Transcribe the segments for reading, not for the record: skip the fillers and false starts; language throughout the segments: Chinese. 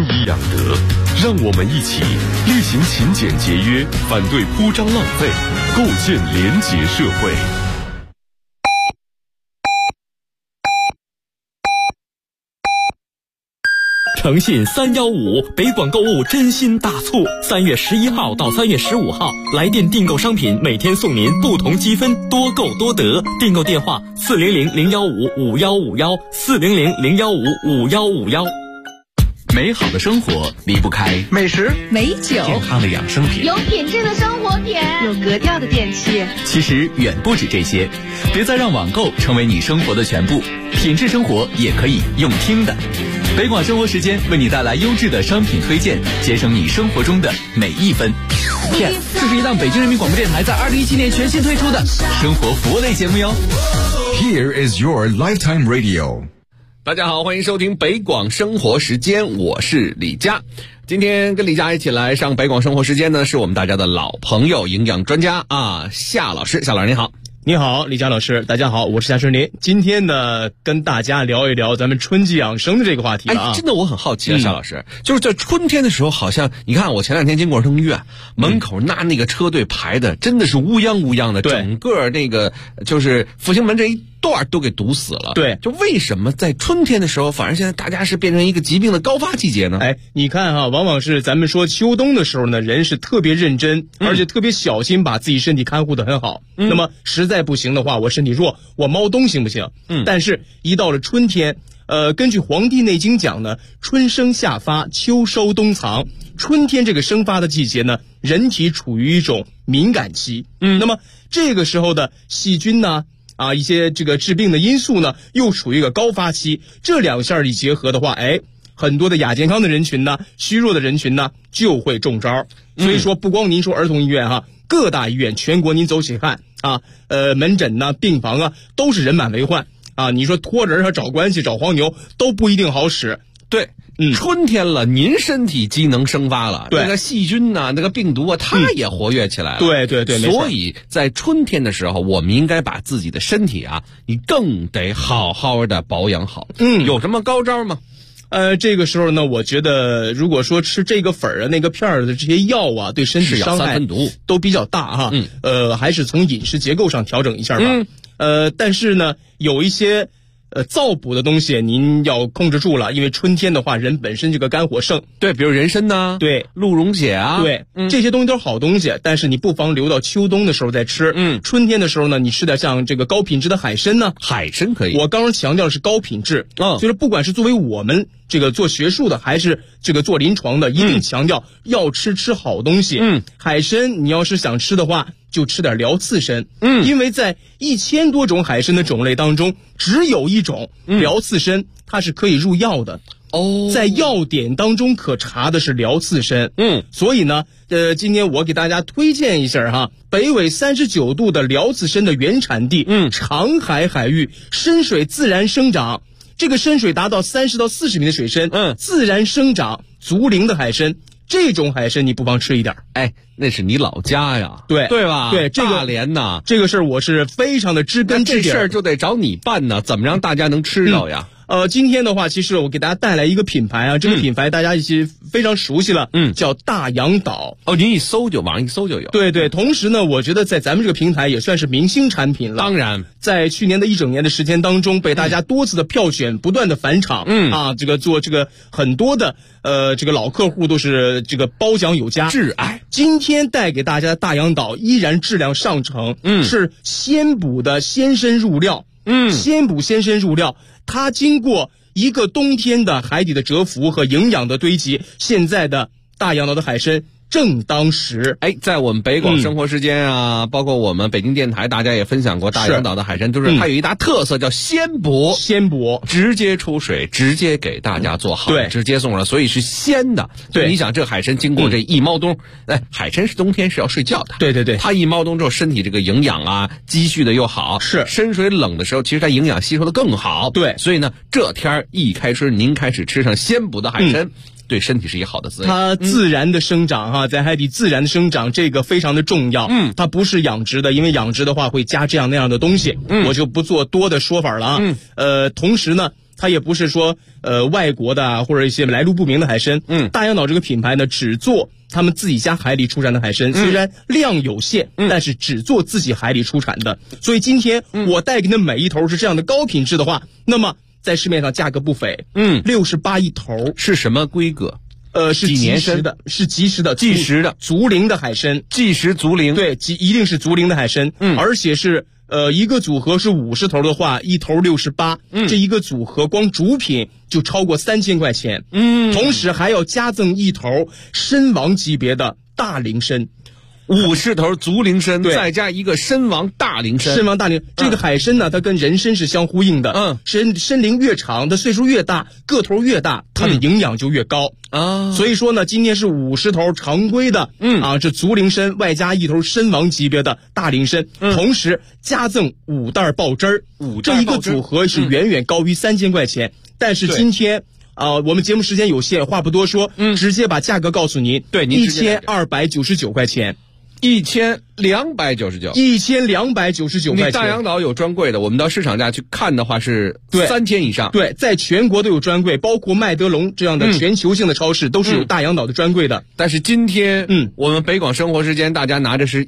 以养德，让我们一起厉行勤俭节约，反对铺张浪费，构建廉洁社会。 诚信315北广购物真心大促，3月11号到3月15号，来电订购商品每天送您不同积分，多购多得。订购电话400-015-5151，400-015-5151。 美好的生活离不开美食、 美酒、 健康的养生品， 有品质的生活点， 有格调的电器。 其实远不止这些，别再让网购成为你生活的全部，品质生活也可以用听的。北广生活时间为你带来优质的商品推荐，节省你生活中的每一分。Yes， 这是一档北京人民广播电台在2017年全新推出的生活服务类节目哟。 Here is your lifetime radio。 大家好，欢迎收听北广生活时间，我是李佳。今天跟李佳一起来上北广生活时间呢，是我们大家的老朋友，营养专家夏老师。夏老师你好。 你好，李佳老师，大家好，我是夏春林。今天呢，跟大家聊一聊咱们春季养生的这个话题了真的我很好奇夏老师，就是在春天的时候，好像你看我前2天经过儿童医院门口，那个车队排的真的是乌泱乌泱的，整个那个就是复兴门这一段都给堵死了。 对， 就为什么在春天的时候，反而现在大家是变成一个疾病的高发季节呢？ 你看往往是咱们说秋冬的时候呢，人是特别认真，而且特别小心，把自己身体看护得很好。那么实在不行的话，我身体弱，我猫冬行不行？但是一到了春天，根据《黄帝内经》讲呢，春生夏发，秋收冬藏。春天这个生发的季节呢，人体处于一种敏感期。那么这个时候的细菌呢，一些这个致病的因素呢，又处于一个高发期。这两项一结合的话，很多的亚健康的人群呢，虚弱的人群呢，就会中招。所以说，不光您说儿童医院各大医院全国您走起看门诊呢、病房都是人满为患你说托人找关系、找黄牛都不一定好使。 对，春天了，您身体机能生发了，那个细菌那个病毒它也活跃起来了。 对， 所以在春天的时候，我们应该把自己的身体你更得好好的保养好。有什么高招吗？ 这个时候呢，我觉得如果说吃这个粉那个片的这些药对身体伤害都比较大还是从饮食结构上调整一下吧。但是呢，有一些燥补的东西您要控制住了，因为春天的话，人本身这个肝火盛。 对，比如人参呐， 对， 鹿茸血对，这些东西都是好东西，但是你不妨留到秋冬的时候再吃。春天的时候呢，你吃点像这个高品质的海参呢。 海参可以。 我刚刚强调的是高品质就是不管是作为我们这个做学术的，还是这个做临床的，一定强调要吃好东西。海参你要是想吃的话，就吃点辽刺参。因为在1000多种海参的种类当中，只有一种辽刺参它是可以入药的。在药典当中可查的是辽刺参。所以呢，今天我给大家推荐一下北纬39度的辽刺参的原产地，长海海域深水自然生长。这个深水达到30到40米的水深，自然生长足龄的海参，这种海参你不妨吃一点。 那是你老家呀， 对吧？ 对，这个大连呐， 这个事儿我是非常的知根知底。 这事儿就得找你办呢，怎么让大家能吃到呀？ 今天的话，其实我给大家带来一个品牌这个品牌大家已经非常熟悉了，叫大洋岛。 您网上一搜就有。 对，同时呢，我觉得在咱们这个平台也算是明星产品了。 当然， 在去年的1整年的时间当中，被大家多次的票选，不断的返场。这个做这个很多的这个老客户都是这个褒奖有加， 挚爱。 今天带给大家的大洋岛依然质量上乘，是鲜补的鲜参入料。鲜补鲜参入料，它经过一个冬天的海底的蛰伏和营养的堆积，现在的大洋岛的海参正当时。 在我们北广生活时间包括我们北京电台，大家也分享过大洋岛的海参，就是它有一大特色叫鲜补，直接出水，直接给大家做好，直接送上，所以是鲜的。对，你想这海参经过这一猫冬，海参是冬天是要睡觉的， 对， 它一猫冬之后，身体这个营养积蓄的又好， 是深水冷的时候，其实它营养吸收的更好。 对， 所以呢，这天一开春，您开始吃上鲜补的海参。对身体是一好的滋养。 它自然的生长在海底自然的生长，这个非常的重要。它不是养殖的，因为养殖的话会加这样那样的东西，我就不做多的说法了同时呢， 它也不是说外国的啊或者一些来路不明的海参。大洋岛这个品牌呢，只做他们自己家海里出产的海参，虽然量有限，但是只做自己海里出产的。所以今天我带给你的每一头是这样的高品质的话，那么在市面上价格不菲，68一头。 是什么规格？ 是即时的，是即时的， 即时的足龄的海参， 即时足龄， 对，一定是足龄的海参，而且是一个组合是50头的话，一头68，这一个组合光主品就超过3000块钱，同时还要加赠一头参王级别的大龄参。 50头足龄参，再加一个参王大龄参。 参王大龄，这个海参呢，它跟人参是相呼应的。参龄越长，它岁数越大，个头越大，它的营养就越高啊。所以说呢，今天是50头常规的，这足龄参外加一头参王级别的大龄参，同时加赠5袋爆汁儿，这一个组合是远远高于3000块钱。但是今天。我们节目时间有限，话不多说，直接把价格告诉您。 对，您 1299块钱。 1299，1299 块钱。 你大洋岛有专柜的，我们到市场价去看的话是3000以上。 对，在全国都有专柜，包括麦德龙这样的全球性的超市都是有大洋岛的专柜的。 但是今天，我们北广生活时间大家拿着是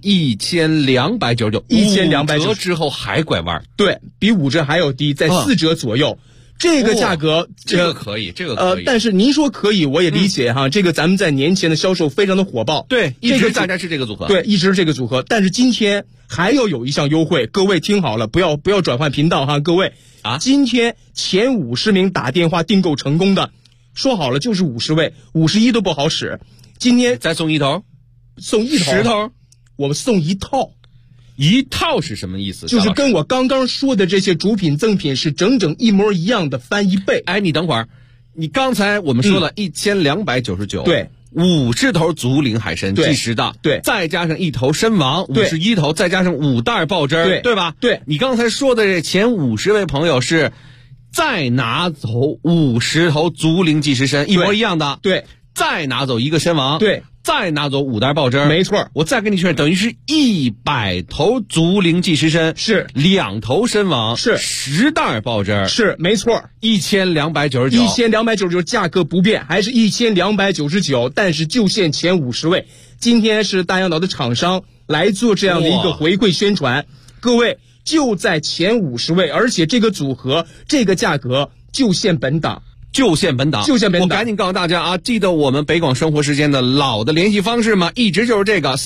1299，5折之后还拐弯， 对比5折还要低，在4折左右。这个价格， 这个可以。 但是您说可以，我也理解哈。这个咱们在年前的销售非常的火爆， 对，一直大家是这个组合， 对，一直是这个组合。但是今天还要有一项优惠，各位听好了，不要转换频道哈，各位啊，今天前50名打电话订购成功的，说好了就是50位，51都不好使。今天再送一头， 送一头 10头， 我们送一套。 一套是什么意思？ 就是跟我刚刚说的这些主品赠品是整整一模一样的，翻1倍。 哎，你等会儿，你刚才我们说了1299， 对 ，50头足龄海参即时的， 对， 再加上一头参王51头，再加上5袋爆汁，对吧？ 对， 你刚才说的这前50位朋友是再拿走50头足龄即时参，一模一样的， 对， 再拿走一个参王， 对。 再拿走5袋爆汁， 没错。 我再跟你确认，等于是100头足龄即时参， 是 2头参王， 是 10袋爆汁， 是没错。 1299， 价格不变，还是1299，但是就限前50位。今天是大洋岛的厂商来做这样的一个回馈宣传，各位就在前50位，而且这个组合这个价格就限本档。 就限本档，我赶紧告诉大家啊，记得我们北广生活时间的老的联系方式吗？一直就是这个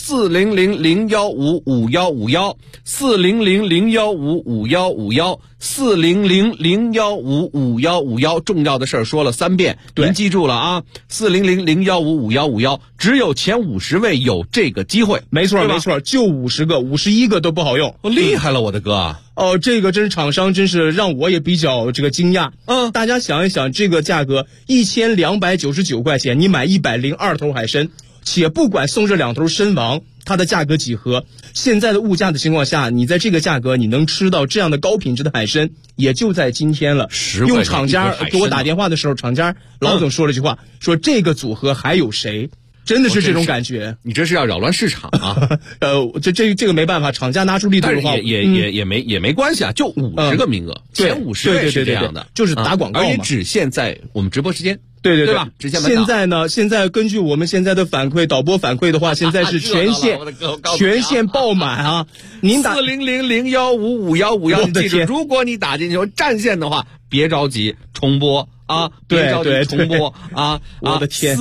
40001555151，40001555151，40001555151，重要的事儿说了3遍，您记住了啊，40001555151，只有前50位有这个机会， 没错，就50个，51个都不好用， 厉害了，我的哥。 这个真是厂商真是让我也比较这个惊讶。大家想一想，这个价格1299块钱，你买102头海参，且不管送这2头参王，它的价格几何？现在的物价的情况下，你在这个价格你能吃到这样的高品质的海参，也就在今天了。用厂家给我打电话的时候，厂家老总说了句话，说这个组合还有谁？真的是这种感觉， 你这是要扰乱市场啊！ 这个没办法，厂家拿出力度的话， 也没关系啊，就50个名额，前50位是这样的， 就是打广告嘛， 而且只限在我们直播时间， 对吧？只限现在根据我们现在的反馈，导播反馈的话，现在是全线爆满啊！您打 40001555151，你记住，如果你打进去占线的话，别着急重播。别着急重播啊！ 我的天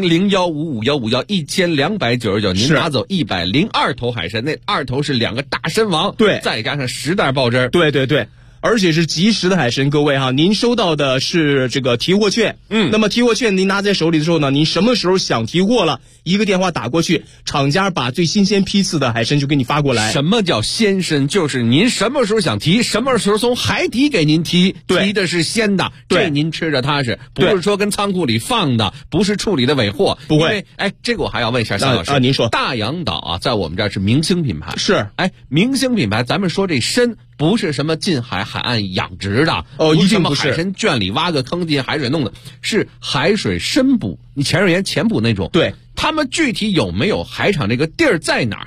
，40001555151，1299，您拿走102头海参，那2头是2个大参王， 对， 再加上10袋爆汁， 对。而且是即时的海参，各位哈，您收到的是这个提货券，那么提货券您拿在手里的时候呢，您什么时候想提货了，一个电话打过去，厂家把最新鲜批次的海参就给你发过来。 什么叫鲜参？就是您什么时候想提，什么时候从海底给您提，提的是鲜的，这您吃着踏实，不是说跟仓库里放的，不是处理的尾货， 不会。 这个我还要问一下夏老师您说， 大洋岛啊，在我们这儿是明星品牌， 是， 明星品牌，咱们说这参。不是什么近海岸养殖的， 一定不是海参圈里挖个坑进海水弄的，是海水深捕，你潜水员潜捕那种。 对， 他们具体有没有海场这个地儿在哪儿？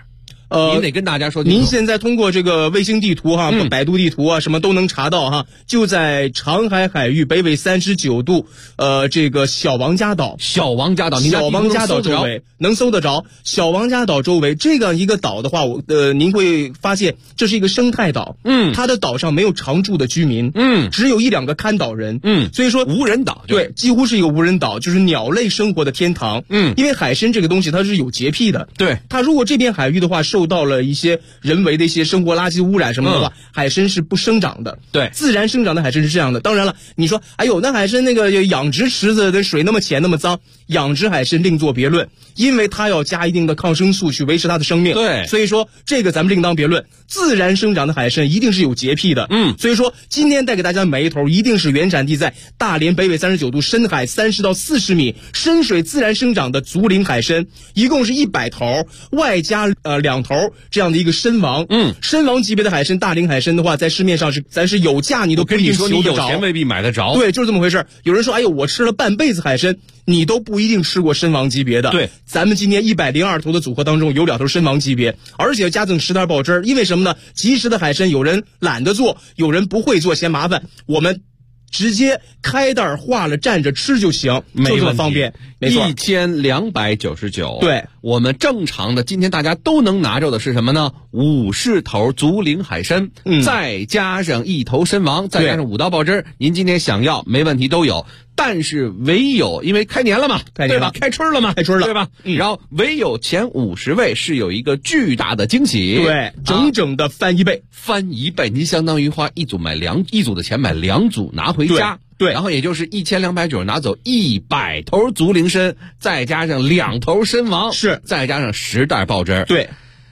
您得跟大家说， 您现在通过这个卫星地图哈，百度地图啊，什么都能查到哈，就在长海海域北纬39度，这个小王家岛周围能搜得着。小王家岛周围这样一个岛的话，您会发现这是一个生态岛，它的岛上没有常住的居民，只有1-2个看岛人，所以说无人岛， 对，几乎是一个无人岛，就是鸟类生活的天堂，因为海参这个东西它是有洁癖的， 对， 它如果这片海域的话受到了一些人为的一些生活垃圾污染什么的话，海参是不生长的， 对， 自然生长的海参是这样的。当然了，你说哎呦，那海参那个养殖池子的水那么浅那么脏，养殖海参另作别论，因为它要加一定的抗生素去维持它的生命， 对， 所以说这个咱们另当别论。自然生长的海参一定是有洁癖的，所以说今天带给大家每一头一定是原产地在大连北纬39度深海30到40米深水自然生长的足龄海参，一共是100头，外加2头这样的一个参王，参王级别的海参，大龄海参的话，在市面上咱是有价你都不一定求得着， 你有钱未必买得着， 对，就是这么回事。有人说，哎呦，我吃了半辈子海参，你都不一定吃过参王级别的。 对， 咱们今天102头的组合当中有2头参王级别，而且加赠10袋爆汁，因为什么呢？及时的海参，有人懒得做，有人不会做嫌麻烦，我们直接开袋化了蘸着吃就行，就这么方便。没错 ，1299。 对， 我们正常的今天大家都能拿着的是什么呢？50头足龄海参，再加上1头参王，再加上5道爆汁，您今天想要没问题都有。但是唯有因为开年了嘛，对吧？开春了嘛，对吧？然后唯有前50位是有一个巨大的惊喜， 对，整整的翻1倍， 您相当于花一组的钱买2组拿回家。 对， 然后也就是1290拿走100头足龄参，再加上2头参王， 是， 再加上10袋爆汁。 对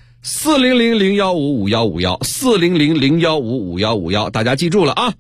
，40001555151，40001555151，大家记住了啊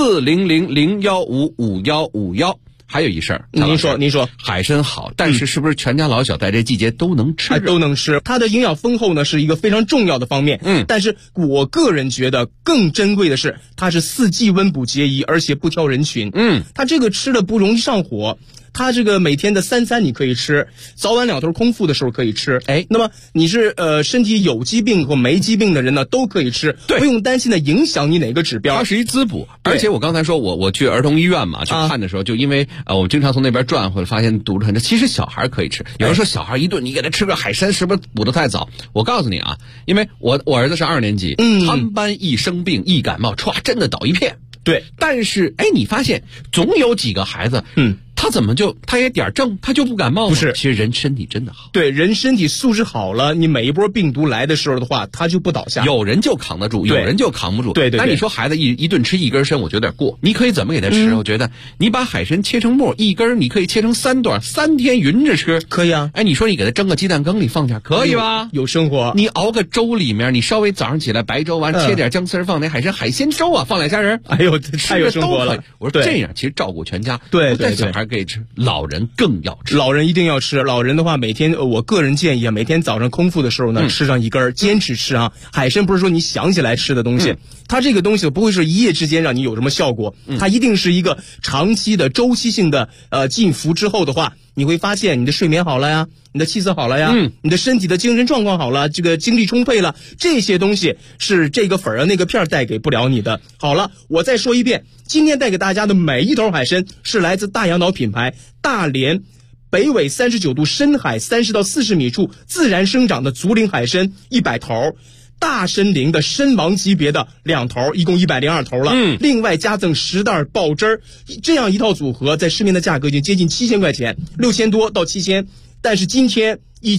，40001555151。还有一事儿， 您说， 海参好，但是不是全家老小在这季节都能吃？ 都能吃，它的营养丰厚呢是一个非常重要的方面。但是我个人觉得更珍贵的是，它是4季温补节宜，而且不挑人群。它这个吃的不容易上火。它这个每天的3餐你可以吃，早晚2头空腹的时候可以吃。那么你是身体有疾病或没疾病的人呢，都可以吃，不用担心的影响你哪个指标。 它是一滋补，而且我刚才说我去儿童医院嘛，去看的时候，就因为我们经常从那边转回来，发现肚子很其实小孩可以吃。有人说小孩一顿你给他吃个海参是不是补得太早？我告诉你啊，因为我儿子是2年级，他们班一生病一感冒，歘，真的倒一片。 对， 但是你发现总有几个孩子，他也点正，他就不感冒？ 不是， 其实人身体真的好。 对，人身体素质好了，你每一波病毒来的时候的话，他就不倒下。 有人就扛得住，有人就扛不住。 对。 那你说孩子一顿吃1根参，我觉得有点过。你可以怎么给他吃？我觉得你把海参切成末，1根你可以切成3段，3天匀着吃， 可以啊。 你说你给他蒸个鸡蛋羹里放下，可以吧？ 有生活。 你熬个粥里面，你稍微早上起来白粥完，切点姜丝放那海鲜粥啊，放2虾仁。 哎呦，太有生活了。 我说这样其实照顾全家。 对， 小孩可以吃，老人更要吃。 老人一定要吃。老人的话，每天我个人建议啊，每天早上空腹的时候呢，吃上1根，坚持吃啊。海参不是说你想起来吃的东西，它这个东西不会是一夜之间让你有什么效果，它一定是一个长期的周期性的进服之后的话，你会发现你的睡眠好了呀，你的气色好了呀，你的身体的精神状况好了，这个精力充沛了，这些东西是这个粉那个片带给不了你的。好了，我再说一遍，今天带给大家的每一头海参是来自大洋岛品牌大连北纬39度深海30到40米处自然生长的足龄海参100头，大参龄的参王级别的2头，一共102头了。另外加赠10袋爆汁，这样一套组合在市面的价格已经接近7000块钱，6000多到7000，但是今天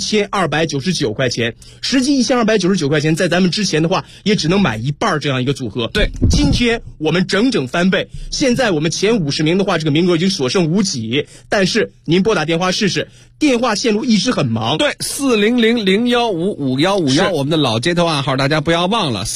1299块钱，实际1299块钱，在咱们之前的话也只能买一半这样一个组合。 对， 今天我们整整翻倍。现在我们前50名的话，这个名额已经所剩无几，但是您拨打电话试试，电话线路一直很忙。 对，40001555151，我们的老街头暗号大家不要忘了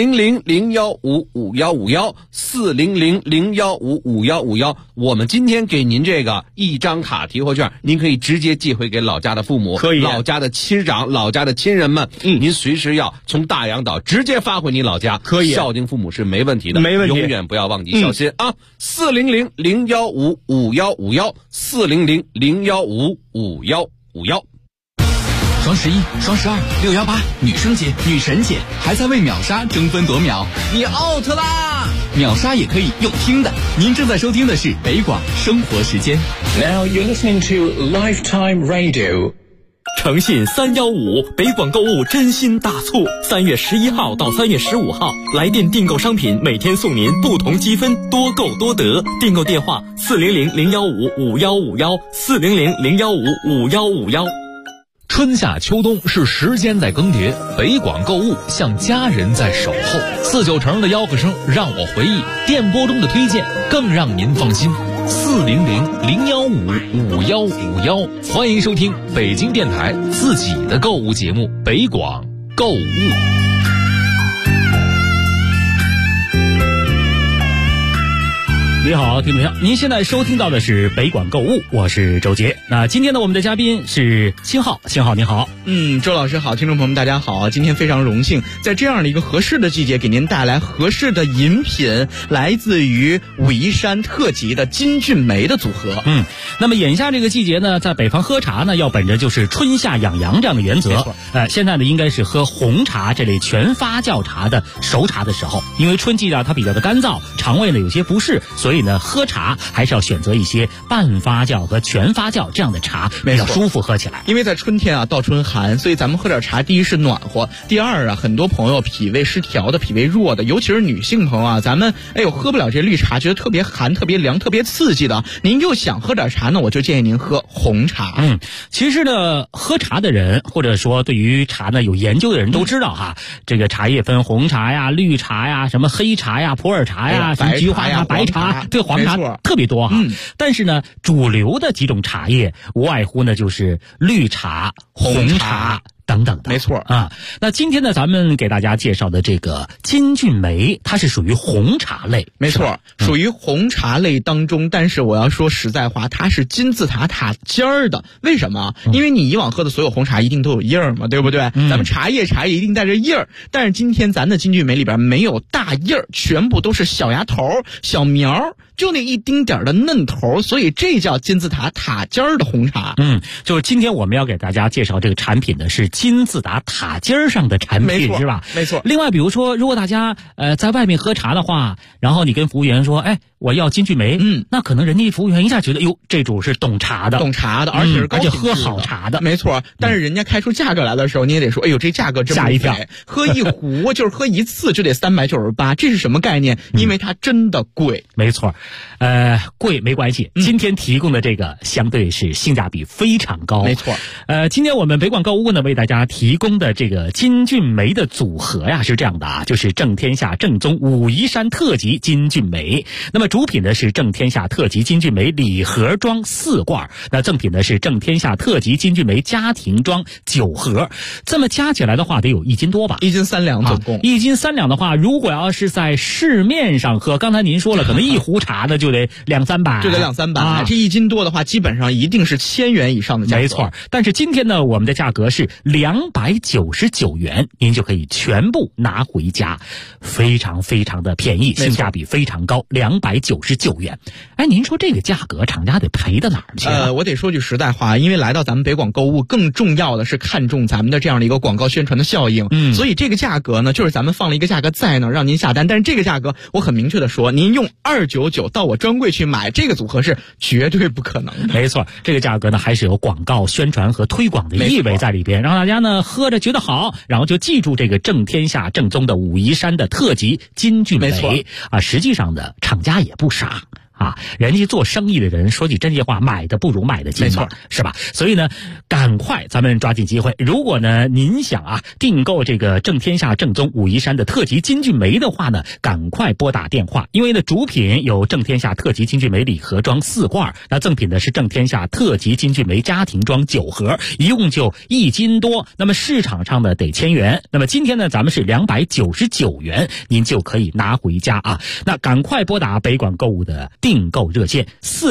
，40001555151，40001555151。我们今天给您这个1张卡提货券，您可以直接寄回给老家的父母， 可以老家的亲长、老家的亲人们，您随时要从大洋岛直接发回你老家， 可以孝敬父母是没问题的， 没问题， 永远不要忘记孝心啊！40001555151，40001555151。 双11、双12、618，女生节、女神节，还在为秒杀争分夺秒，你 out 啦！秒杀也可以用听的。您正在收听的是北广生活时间。 Now you're listening to Lifetime Radio。 诚信315北广购物真心大促，3月11号到3月15号，来电订购商品每天送您不同积分，多购多得。订购电话400-015-5151，400-015-5151。 春夏秋冬是时间在更迭，北广购物像家人在守候。49成的吆喝声让我回忆，电波中的推荐更让您放心。400-015-5151，欢迎收听北京电台自己的购物节目《北广购物》。 你好，听众朋友，您现在收听到的是北广购物，我是周杰。那今天呢，我们的嘉宾是星浩，星浩你好。 周老师好，听众朋友们大家好，今天非常荣幸在这样的一个合适的季节给您带来合适的饮品，来自于武夷山特级的金骏眉的组合。 那么眼下这个季节呢，在北方喝茶呢，要本着就是春夏养阳这样的原则。现在呢应该是喝红茶这类全发酵茶的熟茶的时候，因为春季呢它比较的干燥，肠胃呢有些不适，所以呢喝茶还是要选择一些半发酵和全发酵这样的茶，比较舒服喝起来。 因为在春天啊，倒春寒，所以咱们喝点茶，第一是暖和，第二啊，很多朋友脾胃失调的、脾胃弱的，尤其是女性朋友啊，咱们喝不了这绿茶，觉得特别寒、特别凉、特别刺激的，您又想喝点茶呢，我就建议您喝红茶。 其实呢，喝茶的人或者说对于茶呢有研究的人都知道哈，这个茶叶分红茶呀、绿茶呀、什么黑茶呀、普洱茶呀、什么菊花茶、白茶，对，黄茶特别多哈。但是呢，主流的几种茶叶无外乎呢就是绿茶、红茶等等的， 没错啊。那今天呢，咱们给大家介绍的这个金骏眉，它是属于红茶类， 没错，属于红茶类当中。但是我要说实在话，它是金字塔塔尖儿的。为什么？因为你以往喝的所有红茶一定都有叶儿嘛，对不对？咱们茶叶一定带着叶儿，但是今天咱的金骏眉里边没有大叶儿，全部都是小芽头、小苗，就那一丁点的嫩头，所以这叫金字塔塔尖儿的红茶。 就是今天我们要给大家介绍这个产品呢，是金字塔塔尖上的产品，是吧？ 没错。 另外，比如说，如果大家在外面喝茶的话，然后你跟服务员说，我要金骏眉，那可能人家服务员一下觉得，哟，这主是懂茶的，而且是高品质的，喝好茶的， 没错。但是人家开出价格来的时候，你也得说，这价格真不菲，吓一跳。喝一壶就是喝一次就得398，这是什么概念？因为它真的贵。 没错，贵没关系，今天提供的这个相对是性价比非常高。 没错。 今天我们北广购物呢为大家提供的这个金骏眉的组合呀是这样的啊，就是正天下正宗武夷山特级金骏眉。那么主品呢是正天下特级金骏眉礼盒装4罐，那赠品呢是正天下特级金骏眉家庭装9盒。这么加起来的话得有1斤多吧 ？1斤3两总共。 1斤3两的话，如果要是在市面上喝，刚才您说了，可能一壶茶呢就得200-300， 这1斤多的话，基本上一定是1000元以上的价格。 没错。但是今天呢，我们的价格是299元，您就可以全部拿回家，非常非常的便宜，性价比非常高，299元。您说这个价格厂家得赔到哪儿去？ 我得说句实在话，因为来到咱们北广购物，更重要的是看重咱们的这样的一个广告宣传的效应。所以这个价格呢，就是咱们放了一个价格在那儿让您下单，但是这个价格我很明确的说，您用299到我专柜去买这个组合是绝对不可能的。 没错，这个价格呢还是有广告宣传和推广的意味在里边，让大家呢喝着觉得好，然后就记住这个正天下正宗的武夷山的特级金骏眉啊。实际上的厂家也不傻人家做生意的人说句真心话，买的不如卖的精嘛，是吧？所以呢，赶快咱们抓紧机会。如果呢您想订购这个正天下正宗武夷山的特级金骏眉的话呢，赶快拨打电话，因为呢主品有正天下特级金骏眉礼盒装4罐，那赠品呢是正天下特级金骏眉家庭装9盒，一共就1斤多。那么市场上呢得1000元，那么今天呢咱们是299元，您就可以拿回家啊。那赶快拨打北广购物的订购热线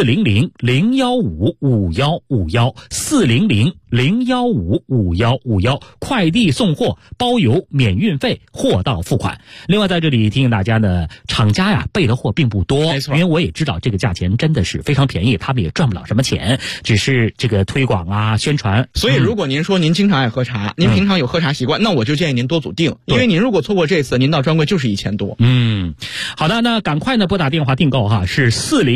400-015-5151，400-015-5151，快递送货包邮免运费，货到付款。另外在这里提醒大家呢，厂家呀备的货并不多， 没错， 因为我也知道这个价钱真的是非常便宜，他们也赚不了什么钱，只是这个推广啊宣传。 所以如果您说您经常爱喝茶，您平常有喝茶习惯，那我就建议您多组订，因为您如果错过这次，您到专柜就是1000多。 好的，那赶快呢拨打电话订购哈，是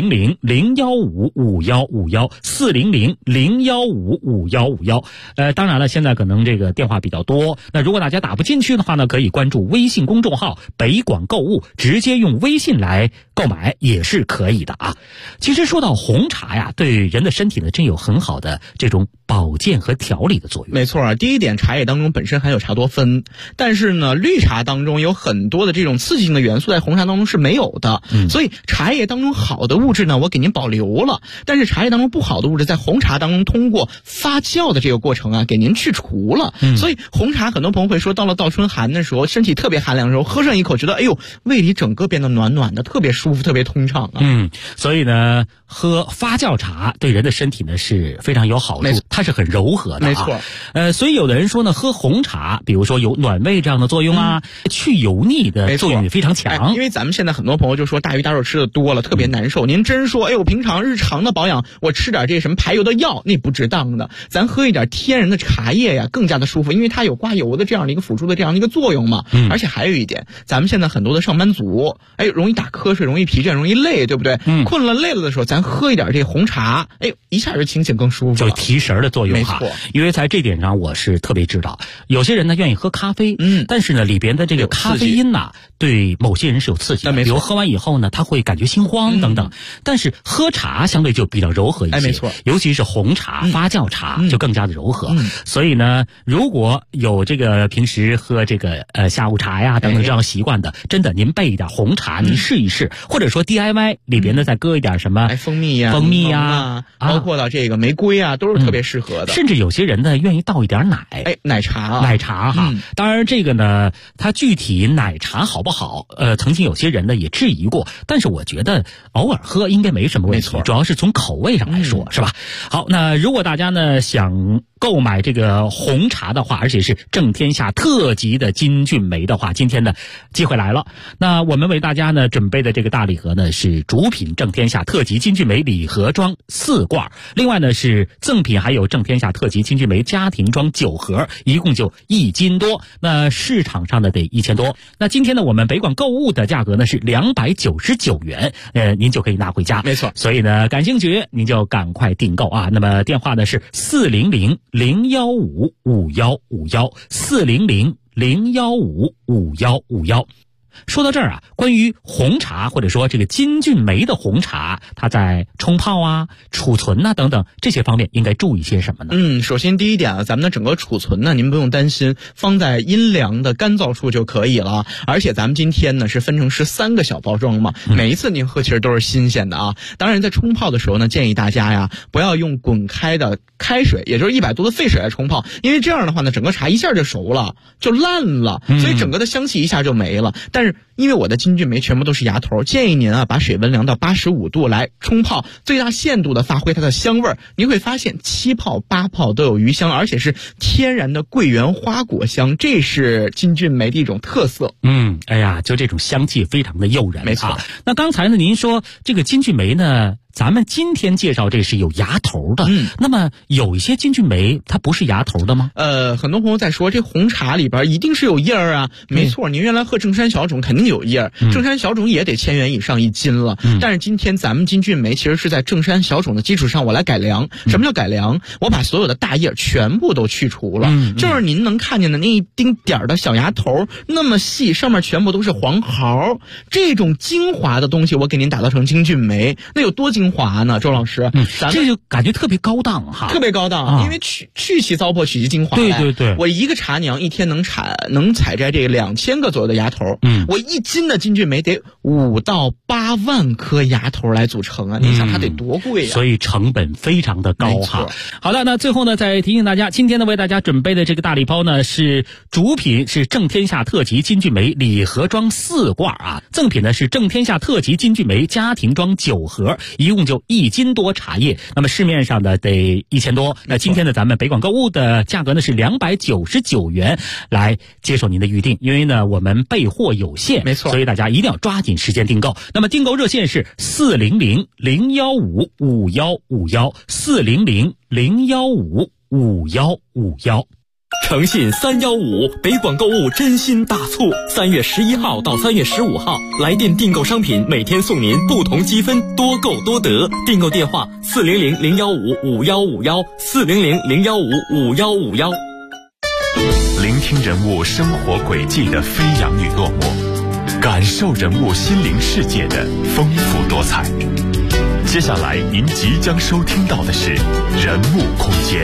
400-015-5151，400-015-5151。当然了，现在可能这个电话比较多，那如果大家打不进去的话呢，可以关注微信公众号北广购物，直接用微信来购买也是可以的啊。其实说到红茶呀，对人的身体呢真有很好的这种保健和调理的作用。 没错啊，第一点，茶叶当中本身含有茶多酚，但是呢，绿茶当中有很多的这种刺激性的元素在红茶当中是没有的，所以茶叶当中好的物质呢，我给您保留了，但是茶叶当中不好的物质在红茶当中通过发酵的这个过程啊，给您去除了。所以红茶很多朋友会说，到了倒春寒的时候，身体特别寒凉的时候，喝上一口觉得哎呦，胃里整个变得暖暖的，特别舒服，特别通畅啊。 所以呢，喝发酵茶对人的身体呢是非常有好处，它是很柔和的啊。 没错。 所以有的人说呢，喝红茶，比如说有暖胃这样的作用啊，去油腻的作用也非常强。 因为咱们现在很多朋友就说大鱼大肉吃的多了，特别难受。您真说，哎，我平常日常的保养，我吃点这什么排油的药，那不值当的。咱喝一点天然的茶叶呀，更加的舒服，因为它有刮油的这样的一个辅助的这样的一个作用嘛。而且还有一点，咱们现在很多的上班族，哎，容易打瞌睡，容易疲倦，容易累，对不对？困了累了的时候，咱喝一点这红茶，哎，一下就清醒更舒服了， 就提神的作用哈。 没错。 因为在这点上我是特别知道，有些人呢愿意喝咖啡，但是呢里边的这个咖啡因呐，对某些人是有刺激的，比如喝完以后呢，他会感觉心慌等等。但是喝茶相对就比较柔和一些， 没错， 尤其是红茶、发酵茶就更加的柔和。所以呢，如果有这个平时喝这个下午茶呀等等这样习惯的，真的您备一点红茶，您试一试，或者说 DIY 里边呢再搁一点什么蜂蜜呀，包括到这个玫瑰啊，都是特别适合的。 甚至有些人呢愿意倒一点奶， 奶茶哈。当然这个呢，它具体奶茶好不好，曾经有些人呢也质疑过，但是我觉得偶尔喝应该没什么问题，主要是从口味上来说，是吧？好，那如果大家呢想购买这个红茶的话，而且是正天下特级的金骏眉的话，今天的机会来了。那我们为大家呢准备的这个大礼盒呢是主品正天下特级金骏眉礼盒装4罐，另外呢是赠品还有正天下特级金骏眉家庭装9盒，一共就1斤多，那市场上的得1000多。那今天呢我们北广购物的价格呢是299元，您就可以拿回家。 没错。 所以呢感兴趣您就赶快订购啊。那么电话呢是400-015-5151，400-015-5151。说到这儿啊，关于红茶或者说这个金骏眉的红茶，它在冲泡啊、储存啊等等这些方面应该注意些什么呢？ 首先第一点啊，咱们的整个储存呢，您不用担心，放在阴凉的干燥处就可以了。而且咱们今天呢是分成13个小包装嘛，每一次您喝其实都是新鲜的啊。当然在冲泡的时候呢，建议大家呀不要用滚开的开水，也就是100度的沸水来冲泡，因为这样的话呢，整个茶一下就熟了，就烂了，所以整个的香气一下就没了。但是因为我的金骏眉全部都是芽头，建议您啊把水温凉到85度来冲泡，最大限度的发挥它的香味。您会发现7泡8泡都有余香，而且是天然的桂圆花果香，这是金骏眉的一种特色。 哎呀，就这种香气非常的诱人。 没错。 那刚才呢您说这个金骏眉呢，咱们今天介绍这是有芽头的，那么有一些金骏眉它不是芽头的吗？ 很多朋友在说这红茶里边一定是有叶儿啊，没错，您原来喝正山小种肯定有叶儿，正山小种也得1000元以上1斤了，但是今天咱们金骏眉其实是在正山小种的基础上我来改良。什么叫改良？我把所有的大叶全部都去除了，就是您能看见的那一丁点儿的小芽头，那么细，上面全部都是黄毫，这种精华的东西我给您打造成金骏眉，那有多精精华呢？周老师， 这就感觉特别高档哈， 特别高档，因为去其糟粕，取其精华。 对， 我一个茶娘一天能采摘这个2000个左右的芽头，我1斤的金骏眉得5到8万颗芽头来组成啊！你想它得多贵啊！ 所以成本非常的高哈。好的，那最后呢，再提醒大家，今天呢为大家准备的这个大礼包呢是主品是正天下特级金骏眉礼盒装4罐啊，赠品呢是正天下特级金骏眉家庭装9盒，一共就1斤多茶叶。那么市面上的得1000多，那今天呢咱们北广购物的价格呢是299元来接受您的预定，因为呢我们备货有限， 没错， 所以大家一定要抓紧时间订购。那么订购热线是400-015-5151，400-015-5151。 诚信315，北广购物真心大促，3月11号到3月15号，来电订购商品，每天送您不同积分，多购多得。订购电话400-015-5151，400-015-5151。 聆听人物生活轨迹的飞扬与落寞，感受人物心灵世界的丰富多彩。接下来您即将收听到的是人物空间。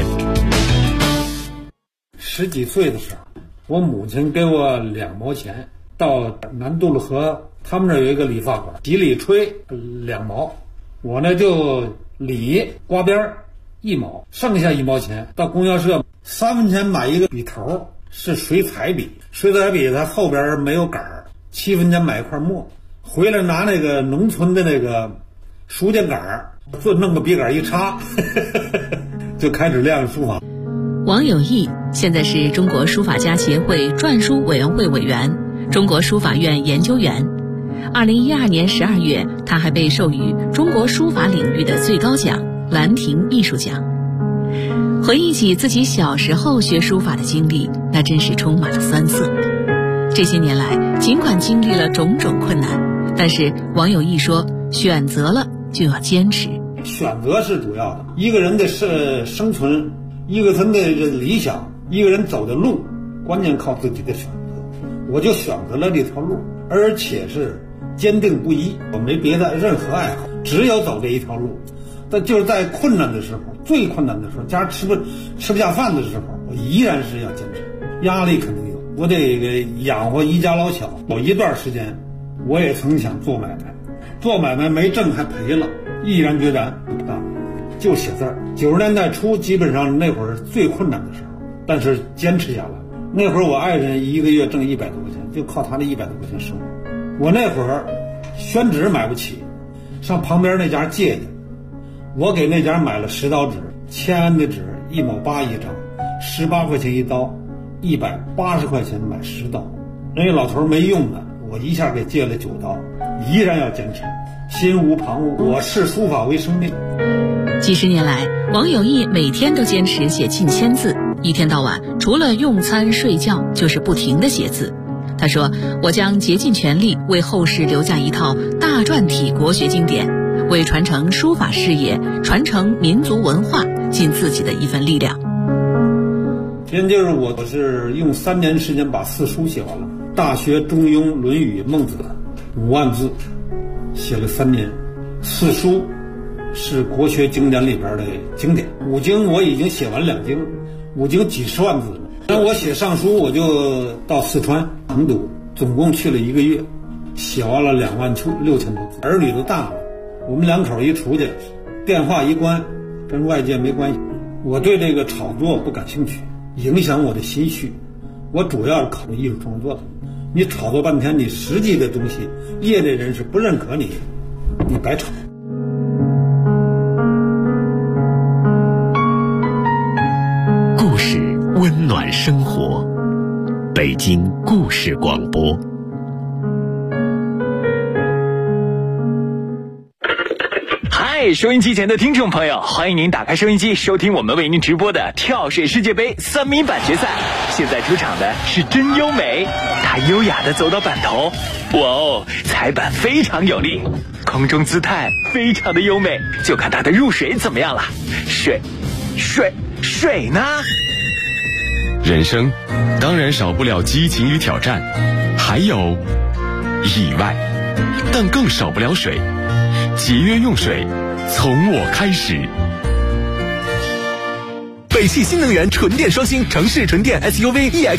10几岁的时候，我母亲给我2毛钱，到南渡路河，他们那有一个理发馆，洗理吹2毛，我呢就理刮边1毛，剩下1毛钱到供销社3分钱买一个笔头，是水彩笔，水彩笔它后边没有杆儿，7分钱买一块墨，回来拿那个农村的那个书签杆儿，就弄个笔杆一插就开始练书法。 王有义现在是中国书法家协会篆书委员会委员、中国书法院研究员。2012年12月，他还被授予中国书法领域的最高奖兰亭艺术奖。回忆起自己小时候学书法的经历，那真是充满了酸涩。这些年来，尽管经历了种种困难，但是王有义说，选择了就要坚持。 选择是主要的，一个人的生存，一个人的理想，一个人走的路，关键靠自己的选择。我就选择了这条路，而且是坚定不移，我没别的任何爱好，只有走这一条路。但就是在困难的时候，最困难的时候，家吃不下饭的时候，我依然是要坚持。压力肯定有，我得养活一家老小。有一段时间，我也曾想做买卖，做买卖没挣还赔了，毅然决然啊，就写字儿。90年代初，基本上那会儿最困难的时候，但是坚持下来。那会儿我爱人1个月挣100多块钱，就靠他那100多块钱生活。我那会儿宣纸买不起，上旁边那家借去，我给那家买了10刀纸，签安的纸1毛8一张，18块钱一刀，180块钱买10刀。人家老头没用的，我一下给借了9刀，依然要坚持，心无旁骛，我视书法为生命。 几十年来，王有义每天都坚持写近1000字，一天到晚除了用餐睡觉就是不停地写字。他说，我将竭尽全力为后世留下一套大篆体国学经典，为传承书法事业、传承民族文化尽自己的一份力量。 现就是我是用3年时间把4书写完了，大学、中庸、论语、孟子5万字写了3年。4书是国学经典里边的经典，5经我已经写完2经，5经几十万字了。那我写上书，我就到四川成都，总共去了1个月，写完了26000多字。儿女都大了，我们2口一出去，电话一关，跟外界没关系。我对这个炒作不感兴趣，影响我的心绪。我主要是考虑艺术创作的。你炒作半天，你实际的东西，业内人士不认可你，你白炒。 故事温暖生活，北京故事广播。 嗨，收音机前的听众朋友，欢迎您打开收音机，收听我们为您直播的跳水世界杯3米板决赛。现在出场的是真优美，她优雅地走到板头，哇哦，踩板非常有力，空中姿态非常的优美，就看她的入水怎么样了。水呢？ 人生当然少不了激情与挑战，还有意外，但更少不了水。节约用水， 从我开始。 北汽新能源纯电双星城市纯电 SUV EX